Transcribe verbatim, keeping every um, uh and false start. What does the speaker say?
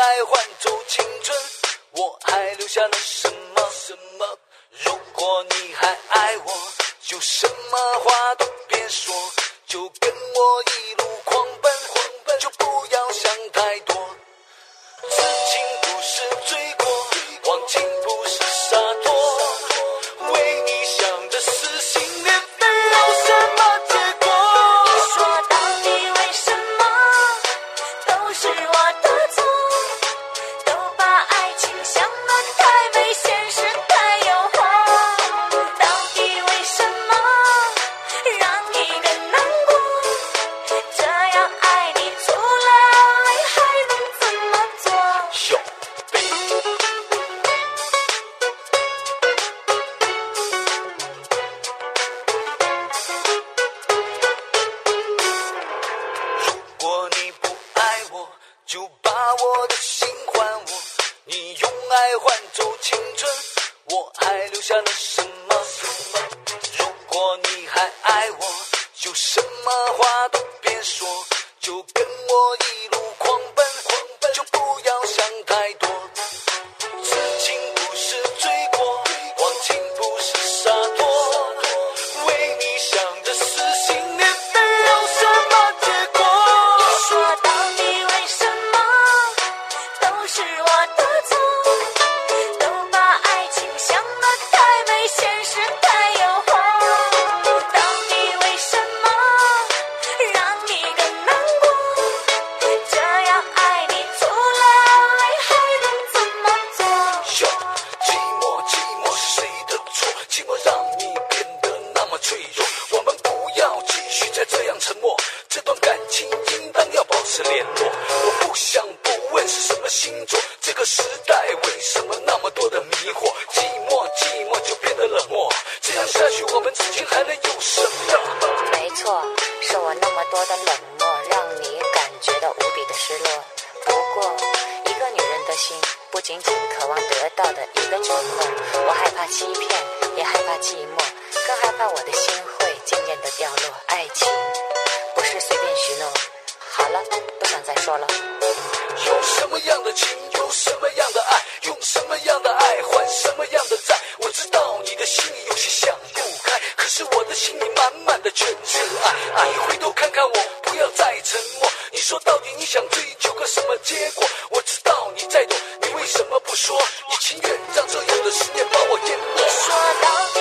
爱换走青春，我还留下了什么什么？如果你还爱我，就什么话都别说，就跟我一路狂奔，狂奔就不要想太多。此情不是罪过，忘情不是洒脱，为你想着撕心裂肺有什么结果？ 说到底为什么都是我的错，都把爱情想得太美，现实太诱惑。到底为什么让你更难过？这样爱你除了爱还能怎么做？ 哟如果你不爱我，就把我的心还我，你用爱换走青春，我还留下了什么什么？如果你还爱我，就什么话都别说，就跟我一路狂奔，狂奔就不要想太多。此情不是罪过，忘情不是洒脱，为你想着撕心裂肺有什么结果？ 说到底为什么都是我的错，都把爱情想得太美，现实太诱惑。到底为什么让你更难过？这样爱你除了爱还能怎么做？ 哟，寂寞寂寞是谁的错？寂寞让你变得那么脆弱，我们不要继续再这样沉默，这段感情应当要保持联络。我不想不问是什么星座，这个时代为什么那么多的迷惑？寂寞寂寞就变得冷漠，这样下去我们之间还能有什么？ 没错，是我那么多的冷漠，让你感觉到无比的失落。不过，一个女人的心，不仅仅渴望得到的一个承诺，我害怕欺骗，也害怕寂寞，更害怕我的心会渐渐的掉落。爱情不是随便许诺。好了，不想再说了。 有什么样的情，有什么样的爱，用什么样的爱还什么样的债。我知道你的心里有些想不开，可是我的心里满满的全是爱。你回头看看我，不要再沉默。你说到底你想追求个什么结果？我知道你在躲，你为什么不说？你情愿让这样的思念把我淹没？ 说到底